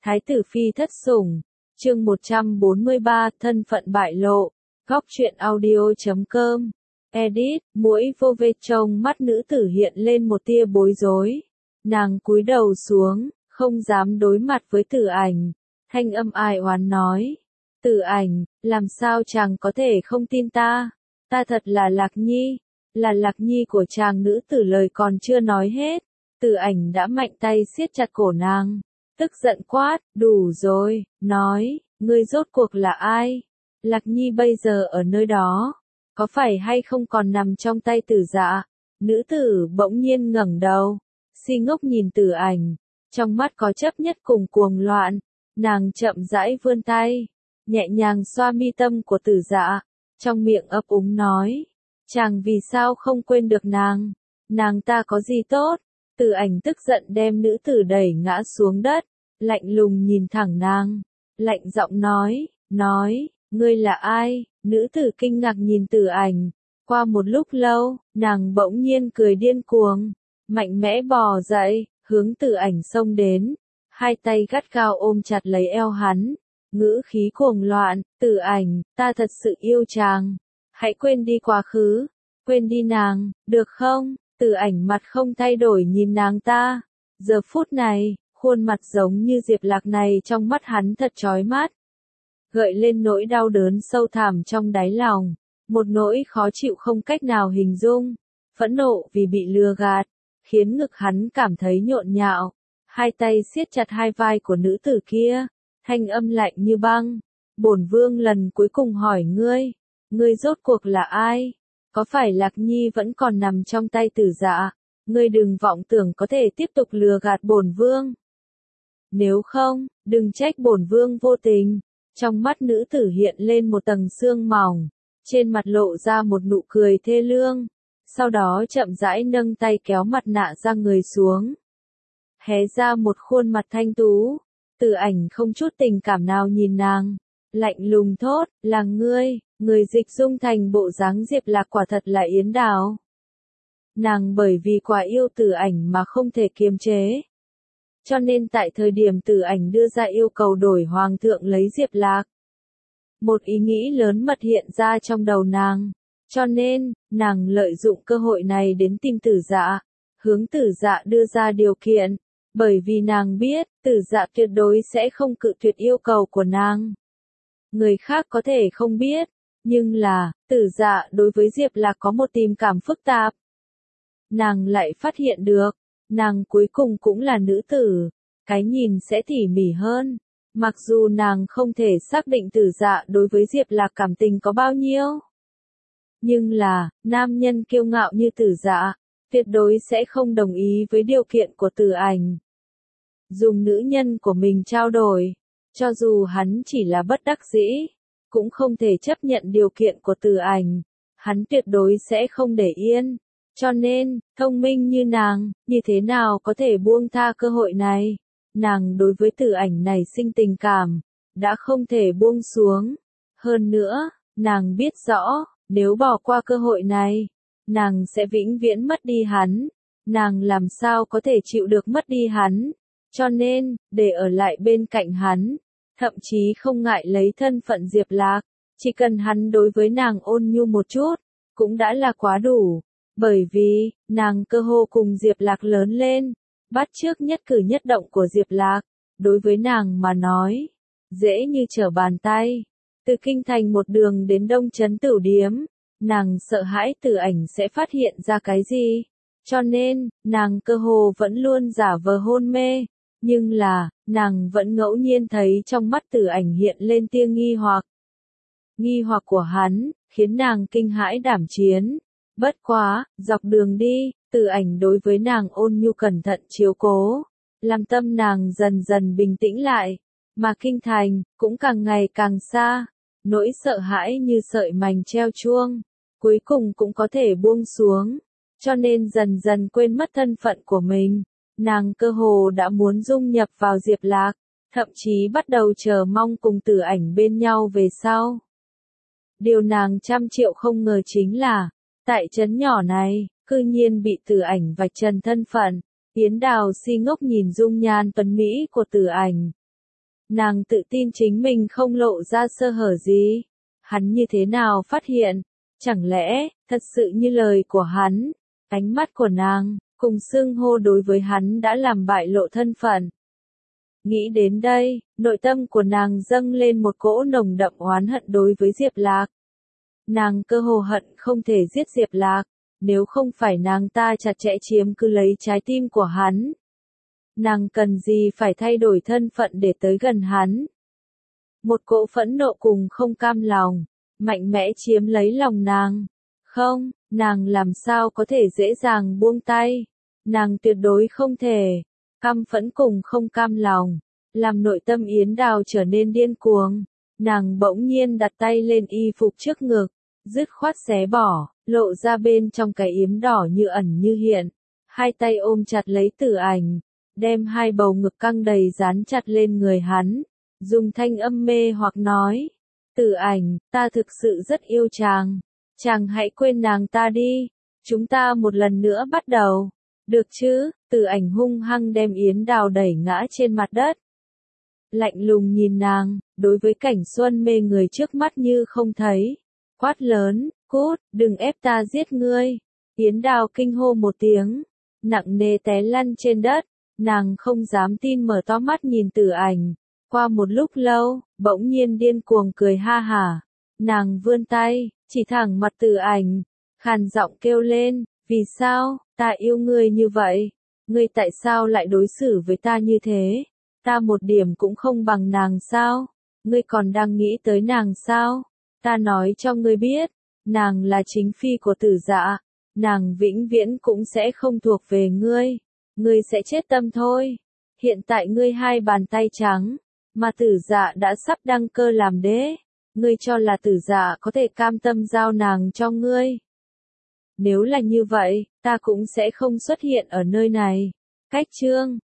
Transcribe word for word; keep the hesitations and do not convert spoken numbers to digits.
Thái tử phi thất sủng, chương một trăm bốn mươi ba, thân phận bại lộ, góc truyện audio chấm com, edit, mũi vô vê trong mắt nữ tử hiện lên một tia bối rối. Nàng cúi đầu xuống, không dám đối mặt với Tử Ảnh, thanh âm ai oán nói. Tử Ảnh, làm sao chàng có thể không tin ta? Ta thật là Lạc Nhi, là Lạc Nhi của chàng. Nữ tử lời còn chưa nói hết, Tử Ảnh đã mạnh tay siết chặt cổ nàng, tức giận quát, đủ rồi, nói, ngươi rốt cuộc là ai? Lạc Nhi bây giờ ở nơi đó, có phải hay không còn nằm trong tay Tử Dạ? Nữ tử bỗng nhiên ngẩng đầu, si ngốc nhìn Tử Ảnh, trong mắt có chấp nhất cùng cuồng loạn. Nàng chậm rãi vươn tay, nhẹ nhàng xoa mi tâm của Tử Dạ, trong miệng ấp úng nói, chàng vì sao không quên được nàng? Nàng ta có gì tốt? Tử Ảnh tức giận đem nữ tử đẩy ngã xuống đất, lạnh lùng nhìn thẳng nàng, lạnh giọng nói, nói, ngươi là ai? Nữ tử kinh ngạc nhìn Tử Ảnh, qua một lúc lâu, nàng bỗng nhiên cười điên cuồng, mạnh mẽ bò dậy, hướng Tử Ảnh xông đến, hai tay gắt gao ôm chặt lấy eo hắn, ngữ khí cuồng loạn, Tử Ảnh, ta thật sự yêu chàng, hãy quên đi quá khứ, quên đi nàng, được không? Tử Ảnh mặt không thay đổi nhìn nàng ta, giờ phút này, khuôn mặt giống như Diệp Lạc này trong mắt hắn thật chói mắt, gợi lên nỗi đau đớn sâu thẳm trong đáy lòng, một nỗi khó chịu không cách nào hình dung, phẫn nộ vì bị lừa gạt, khiến ngực hắn cảm thấy nhộn nhạo, hai tay siết chặt hai vai của nữ tử kia, thanh âm lạnh như băng, bổn vương lần cuối cùng hỏi ngươi, ngươi rốt cuộc là ai? Có phải Lạc Nhi vẫn còn nằm trong tay Tử Dạ? Ngươi đừng vọng tưởng có thể tiếp tục lừa gạt bổn vương. Nếu không, đừng trách bổn vương vô tình. Trong mắt nữ tử hiện lên một tầng sương mỏng, trên mặt lộ ra một nụ cười thê lương, sau đó chậm rãi nâng tay kéo mặt nạ ra người xuống, hé ra một khuôn mặt thanh tú. Tử Ảnh không chút tình cảm nào nhìn nàng, lạnh lùng thốt, là ngươi. Người dịch dung thành bộ dáng Diệp Lạc quả thật là Yến Đào. Nàng bởi vì quá yêu Tử Ảnh mà không thể kiềm chế, cho nên tại thời điểm Tử Ảnh đưa ra yêu cầu đổi hoàng thượng lấy Diệp Lạc, một ý nghĩ lớn mật hiện ra trong đầu nàng, cho nên, nàng lợi dụng cơ hội này đến tìm Tử Dạ, hướng Tử Dạ đưa ra điều kiện, bởi vì nàng biết, Tử Dạ tuyệt đối sẽ không cự tuyệt yêu cầu của nàng. Người khác có thể không biết, nhưng là, Tử Dạ đối với Diệp Lạc có một tình cảm phức tạp. Nàng lại phát hiện được, nàng cuối cùng cũng là nữ tử, cái nhìn sẽ tỉ mỉ hơn. Mặc dù nàng không thể xác định Tử Dạ đối với Diệp Lạc cảm tình có bao nhiêu, nhưng là, nam nhân kiêu ngạo như Tử Dạ, tuyệt đối sẽ không đồng ý với điều kiện của Tử Ảnh. Dùng nữ nhân của mình trao đổi, cho dù hắn chỉ là bất đắc dĩ, cũng không thể chấp nhận điều kiện của Tử Ảnh, hắn tuyệt đối sẽ không để yên. Cho nên, thông minh như nàng, như thế nào có thể buông tha cơ hội này? Nàng đối với Tử Ảnh này sinh tình cảm, đã không thể buông xuống. Hơn nữa, nàng biết rõ, nếu bỏ qua cơ hội này, nàng sẽ vĩnh viễn mất đi hắn. Nàng làm sao có thể chịu được mất đi hắn? Cho nên, để ở lại bên cạnh hắn, thậm chí không ngại lấy thân phận Diệp Lạc, chỉ cần hắn đối với nàng ôn nhu một chút, cũng đã là quá đủ. Bởi vì, nàng cơ hồ cùng Diệp Lạc lớn lên, bắt chước nhất cử nhất động của Diệp Lạc, đối với nàng mà nói, dễ như trở bàn tay. Từ kinh thành một đường đến Đông Trấn Tửu Điếm, nàng sợ hãi Tử Ảnh sẽ phát hiện ra cái gì, cho nên, nàng cơ hồ vẫn luôn giả vờ hôn mê. Nhưng là, nàng vẫn ngẫu nhiên thấy trong mắt Tử Ảnh hiện lên tia nghi hoặc. Nghi hoặc của hắn, khiến nàng kinh hãi đảm chiến. Bất quá, dọc đường đi, Tử Ảnh đối với nàng ôn nhu cẩn thận chiếu cố, làm tâm nàng dần dần bình tĩnh lại, mà kinh thành, cũng càng ngày càng xa, nỗi sợ hãi như sợi mành treo chuông, cuối cùng cũng có thể buông xuống, cho nên dần dần quên mất thân phận của mình. Nàng cơ hồ đã muốn dung nhập vào Diệp Lạc, thậm chí bắt đầu chờ mong cùng Tử Ảnh bên nhau về sau. Điều nàng trăm triệu không ngờ chính là, tại trấn nhỏ này, cư nhiên bị Tử Ảnh vạch trần thân phận. Yến Đào si ngốc nhìn dung nhan tuấn mỹ của Tử Ảnh, Nàng tự tin chính mình không lộ ra sơ hở gì. Hắn như thế nào phát hiện? Chẳng lẽ, thật sự như lời của hắn? Ánh mắt của nàng, cùng xưng hô đối với hắn đã làm bại lộ thân phận. Nghĩ đến đây, nội tâm của nàng dâng lên một cỗ nồng đậm oán hận đối với Diệp Lạc. Nàng cơ hồ hận không thể giết Diệp Lạc, nếu không phải nàng ta chặt chẽ chiếm cứ lấy trái tim của hắn. Nàng cần gì phải thay đổi thân phận để tới gần hắn. Một cỗ phẫn nộ cùng không cam lòng, mạnh mẽ chiếm lấy lòng nàng. Không, nàng làm sao có thể dễ dàng buông tay. Nàng tuyệt đối không thể. Căm phẫn cùng không cam lòng, làm nội tâm Yến Đào trở nên điên cuồng. Nàng bỗng nhiên đặt tay lên y phục trước ngực, dứt khoát xé bỏ, lộ ra bên trong cái yếm đỏ như ẩn như hiện. Hai tay ôm chặt lấy Tử Ảnh, đem hai bầu ngực căng đầy dán chặt lên người hắn, dùng thanh âm mê hoặc nói. Tử Ảnh, ta thực sự rất yêu chàng. Chàng hãy quên nàng ta đi. Chúng ta một lần nữa bắt đầu. Được chứ? Tử Ảnh hung hăng đem Yến Đào đẩy ngã trên mặt đất. Lạnh lùng nhìn nàng, đối với cảnh xuân mê người trước mắt như không thấy. Quát lớn, cút, đừng ép ta giết ngươi. Yến Đào kinh hô một tiếng, nặng nề té lăn trên đất. Nàng không dám tin mở to mắt nhìn Tử Ảnh. Qua một lúc lâu, bỗng nhiên điên cuồng cười ha hả. Nàng vươn tay, chỉ thẳng mặt Tử Ảnh, khàn giọng kêu lên, vì sao, ta yêu ngươi như vậy? Ngươi tại sao lại đối xử với ta như thế? Ta một điểm cũng không bằng nàng sao? Ngươi còn đang nghĩ tới nàng sao? Ta nói cho ngươi biết, nàng là chính phi của Tử Dạ, nàng vĩnh viễn cũng sẽ không thuộc về ngươi. Ngươi sẽ chết tâm thôi. Hiện tại ngươi hai bàn tay trắng, mà Tử Dạ đã sắp đăng cơ làm đế. Ngươi cho là Tử Dạ có thể cam tâm giao nàng cho ngươi? Nếu là như vậy, ta cũng sẽ không xuất hiện ở nơi này. Cách chương